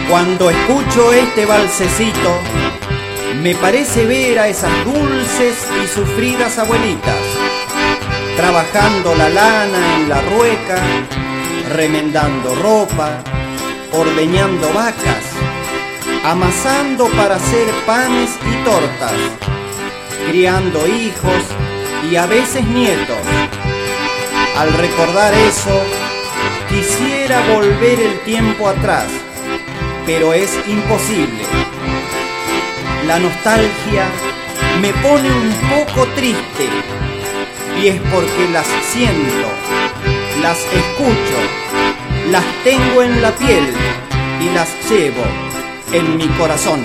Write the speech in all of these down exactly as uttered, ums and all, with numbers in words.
Cuando escucho este balsecito, me parece ver a esas dulces y sufridas abuelitas, trabajando la lana en la rueca, remendando ropa, ordeñando vacas, amasando para hacer panes y tortas, criando hijos y a veces nietos. Al recordar eso, quisiera volver el tiempo atrás, pero es imposible. La nostalgia me pone un poco triste, y es porque las siento, las escucho, las tengo en la piel y las llevo en mi corazón.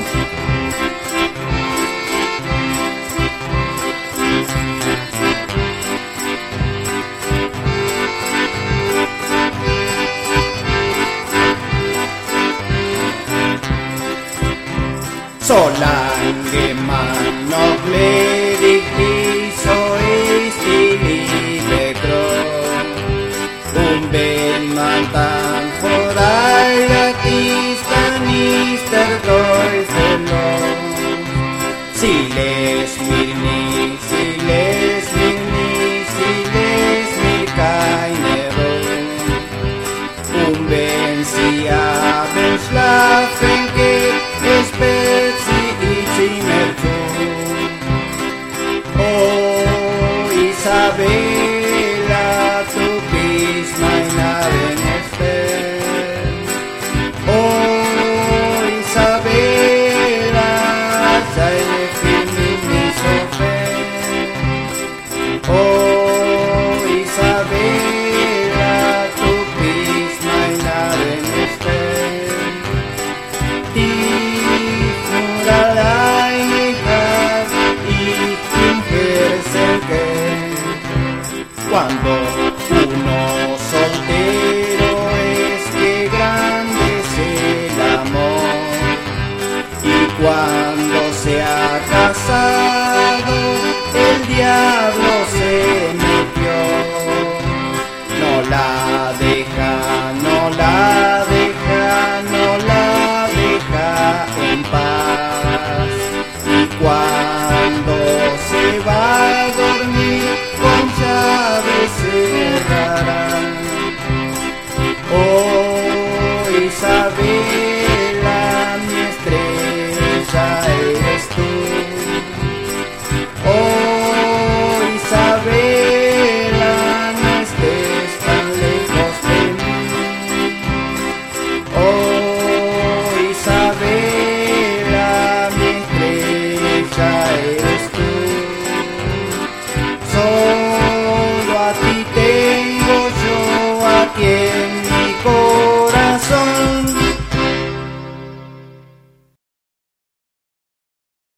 Solange man nog ledig blir så är stilig grön. Hon vill man tan för alla tistan ister går så långt. Siles mir ni, siles mir ni, siles mir keine Ruhe. Hon vill sie abends schlafen gehen.